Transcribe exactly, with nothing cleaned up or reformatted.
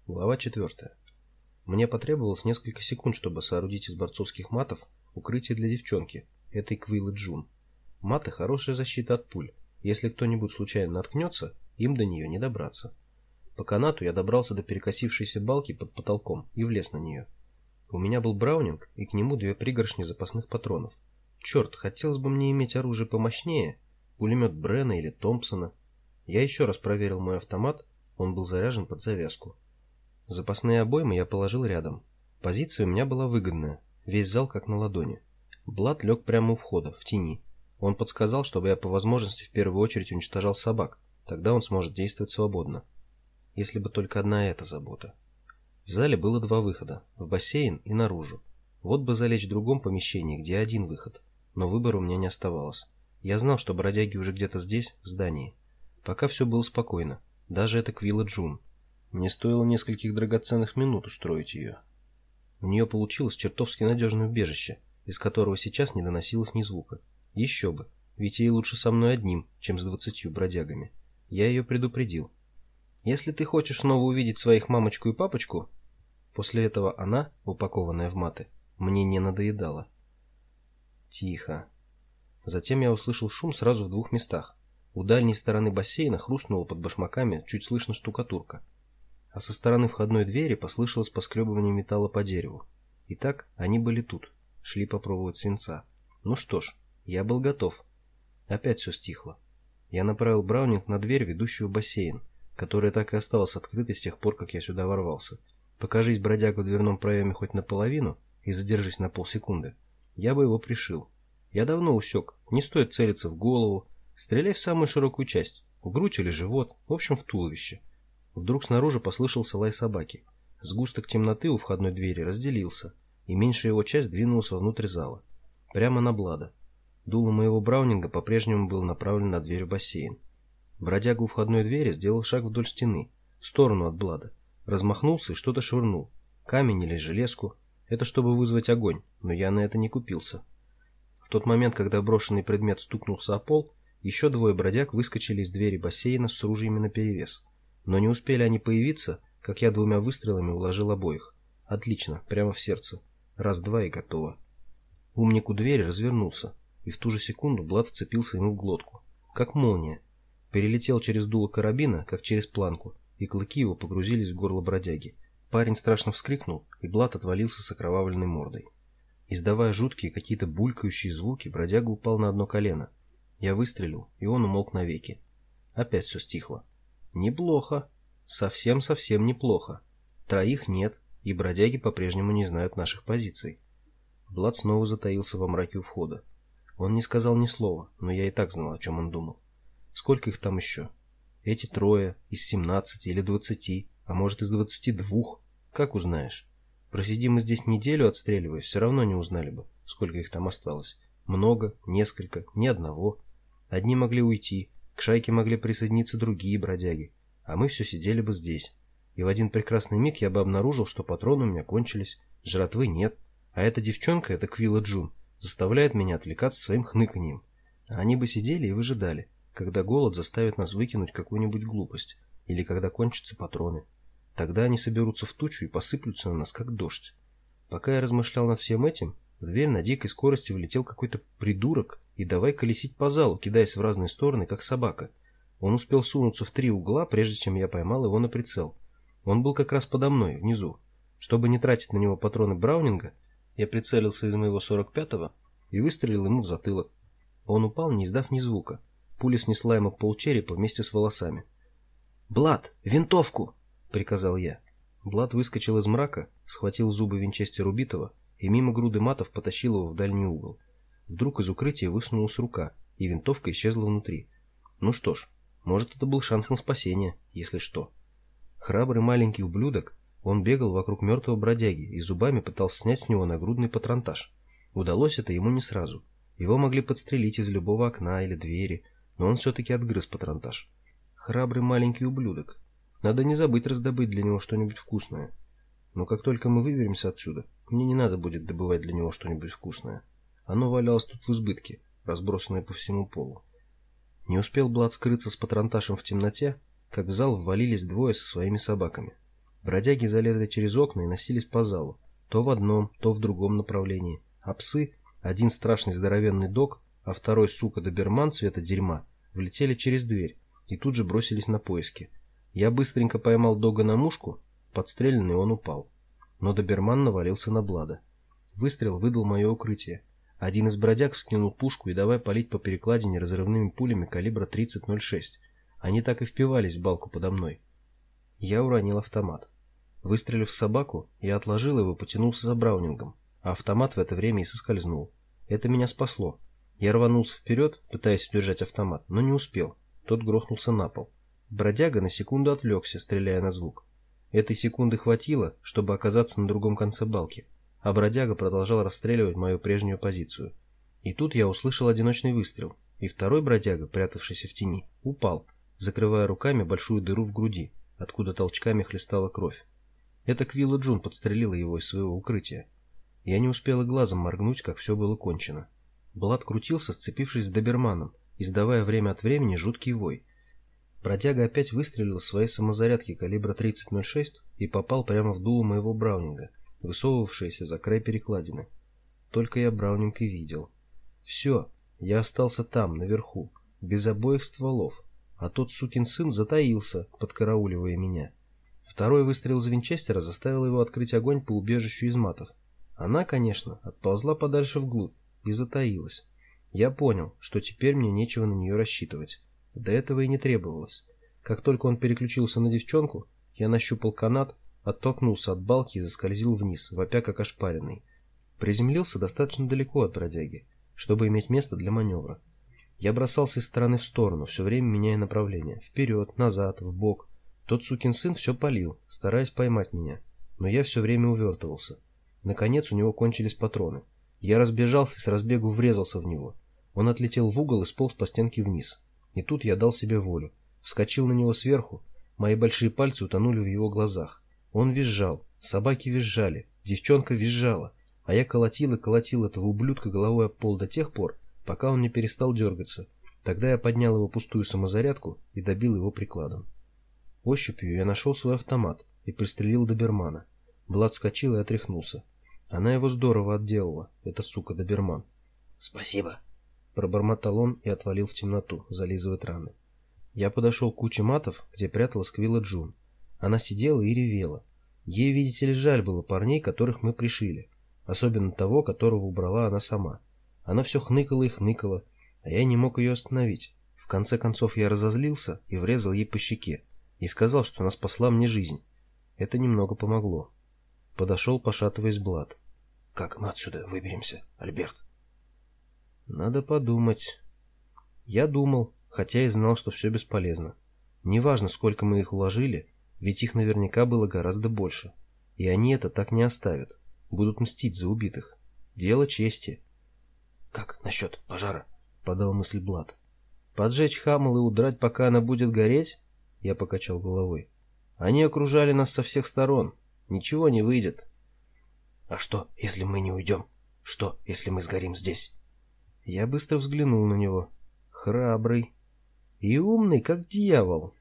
Глава четвертая. Мне потребовалось несколько секунд, чтобы соорудить из борцовских матов укрытие для девчонки, этой Квиллы Джун. Маты – хорошая защита от пуль. Если кто-нибудь случайно наткнется, им до нее не добраться. По канату я добрался до перекосившейся балки под потолком и влез на нее. У меня был браунинг и к нему две пригоршни запасных патронов. Черт, хотелось бы мне иметь оружие помощнее, пулемет Брена или Томпсона. Я еще раз проверил мой автомат, он был заряжен под завязку. Запасные обоймы я положил рядом. Позиция у меня была выгодная, весь зал как на ладони. Блад лег прямо у входа, в тени. Он подсказал, чтобы я по возможности в первую очередь уничтожал собак, тогда он сможет действовать свободно. Если бы только одна эта забота. В зале было два выхода, в бассейн и наружу. Вот бы залечь в другом помещении, где один выход, но выбора у меня не оставалось. Я знал, что бродяги уже где-то здесь, в здании. Пока все было спокойно, даже эта Квилла Джун. Мне стоило нескольких драгоценных минут устроить ее. У нее получилось чертовски надежное убежище, из которого сейчас не доносилось ни звука. Еще бы, ведь ей лучше со мной одним, чем с двадцатью бродягами. Я ее предупредил. Если ты хочешь снова увидеть своих мамочку и папочку... После этого она, упакованная в маты, мне не надоедала. Тихо. Затем я услышал шум сразу в двух местах. У дальней стороны бассейна хрустнула под башмаками чуть слышно штукатурка. А со стороны входной двери послышалось поскребывание металла по дереву. Итак, они были тут, шли попробовать свинца. Ну что ж, я был готов. Опять все стихло. Я направил браунинг на дверь, ведущую в бассейн, которая так и осталась открытой с тех пор, как я сюда ворвался. Покажись бродяга в дверном проеме хоть наполовину и задержись на полсекунды, я бы его пришил. Я давно усек, не стоит целиться в голову, стреляй в самую широкую часть, в грудь или живот, в общем в туловище. Вдруг снаружи послышался лай собаки. Сгусток темноты у входной двери разделился, и меньшая его часть двинулась внутрь зала, прямо на Блада. Дуло моего браунинга по-прежнему было направлено на дверь в бассейн. Бродяга у входной двери сделал шаг вдоль стены, в сторону от Блада, размахнулся и что-то швырнул, камень или железку. Это чтобы вызвать огонь, но я на это не купился. В тот момент, когда брошенный предмет стукнулся о пол, еще двое бродяг выскочили из двери бассейна с ружьями наперевес. Но не успели они появиться, как я двумя выстрелами уложил обоих. Отлично, прямо в сердце. Раз-два и готово. Умник у двери развернулся, и в ту же секунду Блад вцепился ему в глотку. Как молния. Перелетел через дуло карабина, как через планку, и клыки его погрузились в горло бродяги. Парень страшно вскрикнул, и Блад отвалился с окровавленной мордой. Издавая жуткие какие-то булькающие звуки, бродяга упал на одно колено. Я выстрелил, и он умолк навеки. Опять все стихло. Неплохо. Совсем-совсем неплохо. Троих нет, и бродяги по-прежнему не знают наших позиций. Блад снова затаился во мраке у входа. Он не сказал ни слова, но я и так знал, о чем он думал. Сколько их там еще? Эти трое, из семнадцати или двадцати, а может из двадцати двух. Как узнаешь? Просидим мы здесь неделю, отстреливаясь, все равно не узнали бы, сколько их там осталось. Много, несколько, ни одного. Одни могли уйти, к шайке могли присоединиться другие бродяги, а мы все сидели бы здесь. И в один прекрасный миг я бы обнаружил, что патроны у меня кончились, жратвы нет, а эта девчонка, эта Квилла Джун, заставляет меня отвлекаться своим хныканьем. А они бы сидели и выжидали, когда голод заставит нас выкинуть какую-нибудь глупость, или когда кончатся патроны. Тогда они соберутся в тучу и посыплются на нас, как дождь. Пока я размышлял над всем этим, в дверь на дикой скорости влетел какой-то придурок и давай колесить по залу, кидаясь в разные стороны, как собака. Он успел сунуться в три угла, прежде чем я поймал его на прицел. Он был как раз подо мной, внизу. Чтобы не тратить на него патроны браунинга, я прицелился из моего сорок пятого и выстрелил ему в затылок. Он упал, не издав ни звука. Пуля снесла ему полчерепа вместе с волосами. «Блад, винтовку!» — приказал я. Блад выскочил из мрака, схватил зубы винчестер убитого и мимо груды матов потащил его в дальний угол. Вдруг из укрытия высунулась рука, и винтовка исчезла внутри. Ну что ж, может, это был шанс на спасение, если что. Храбрый маленький ублюдок, он бегал вокруг мертвого бродяги и зубами пытался снять с него нагрудный патронтаж. Удалось это ему не сразу. Его могли подстрелить из любого окна или двери, но он все-таки отгрыз патронтаж. Храбрый маленький ублюдок. Надо не забыть раздобыть для него что-нибудь вкусное. Но как только мы выберемся отсюда, мне не надо будет добывать для него что-нибудь вкусное. Оно валялось тут в избытке, разбросанное по всему полу. Не успел Блад скрыться с патронташем в темноте, как в зал ввалились двое со своими собаками. Бродяги залезли через окна и носились по залу, то в одном, то в другом направлении, а псы, один страшный здоровенный дог, а второй, сука, доберман цвета дерьма, влетели через дверь и тут же бросились на поиски. Я быстренько поймал дога на мушку, подстреленный он упал. Но доберман навалился на Блада. Выстрел выдал мое укрытие. Один из бродяг вскинул пушку и давай палить по перекладине разрывными пулями калибра тридцать ноль шесть. Они так и впивались в балку подо мной. Я уронил автомат. Выстрелив в собаку, я отложил его и потянулся за браунингом, а автомат в это время и соскользнул. Это меня спасло. Я рванулся вперед, пытаясь удержать автомат, но не успел. Тот грохнулся на пол. Бродяга на секунду отвлекся, стреляя на звук. Этой секунды хватило, чтобы оказаться на другом конце балки, а бродяга продолжал расстреливать мою прежнюю позицию. И тут я услышал одиночный выстрел, и второй бродяга, прятавшийся в тени, упал, закрывая руками большую дыру в груди, откуда толчками хлестала кровь. Это Квилла Джун подстрелила его из своего укрытия. Я не успел и глазом моргнуть, как все было кончено. Блад крутился, сцепившись с доберманом, издавая время от времени жуткий вой. Бродяга опять выстрелил из своей самозарядки калибра тридцать ноль шесть и попал прямо в дуло моего браунинга, высовывавшееся за край перекладины. Только я браунинг и видел. Все, я остался там, наверху, без обоих стволов, а тот сукин сын затаился, подкарауливая меня. Второй выстрел из винчестера заставил его открыть огонь по убежищу из матов. Она, конечно, отползла подальше вглубь и затаилась. Я понял, что теперь мне нечего на нее рассчитывать. До этого и не требовалось. Как только он переключился на девчонку, я нащупал канат, оттолкнулся от балки и заскользил вниз, вопя как ошпаренный. Приземлился достаточно далеко от бродяги, чтобы иметь место для маневра. Я бросался из стороны в сторону, все время меняя направление. Вперед, назад, вбок. Тот сукин сын все палил, стараясь поймать меня, но я все время увертывался. Наконец у него кончились патроны. Я разбежался и с разбегу врезался в него. Он отлетел в угол и сполз по стенке вниз. И тут я дал себе волю. Вскочил на него сверху, мои большие пальцы утонули в его глазах. Он визжал, собаки визжали, девчонка визжала, а я колотил и колотил этого ублюдка головой об пол до тех пор, пока он не перестал дергаться. Тогда я поднял его пустую самозарядку и добил его прикладом. Ощупью я нашел свой автомат и пристрелил добермана. Блад вскочил и отряхнулся. Она его здорово отделала, эта сука доберман. «Спасибо», — пробормотал он и отвалил в темноту, зализывать раны. Я подошел к куче матов, где пряталась Квилла Джун. Она сидела и ревела. Ей, видите ли, жаль было парней, которых мы пришили, особенно того, которого убрала она сама. Она все хныкала и хныкала, а я не мог ее остановить. В конце концов я разозлился и врезал ей по щеке и сказал, что она спасла мне жизнь. Это немного помогло. Подошел, пошатываясь, Блад. «Как мы отсюда выберемся, Альберт?» «Надо подумать». Я думал, хотя и знал, что все бесполезно. Неважно, сколько мы их уложили, ведь их наверняка было гораздо больше. И они это так не оставят. Будут мстить за убитых. Дело чести. «Как насчет пожара?» — подал мысль Блад. «Поджечь Хаммел и удрать, пока она будет гореть?» Я покачал головой. «Они окружали нас со всех сторон. Ничего не выйдет». «А что, если мы не уйдем? Что, если мы сгорим здесь?» Я быстро взглянул на него. Храбрый. И умный, как дьявол.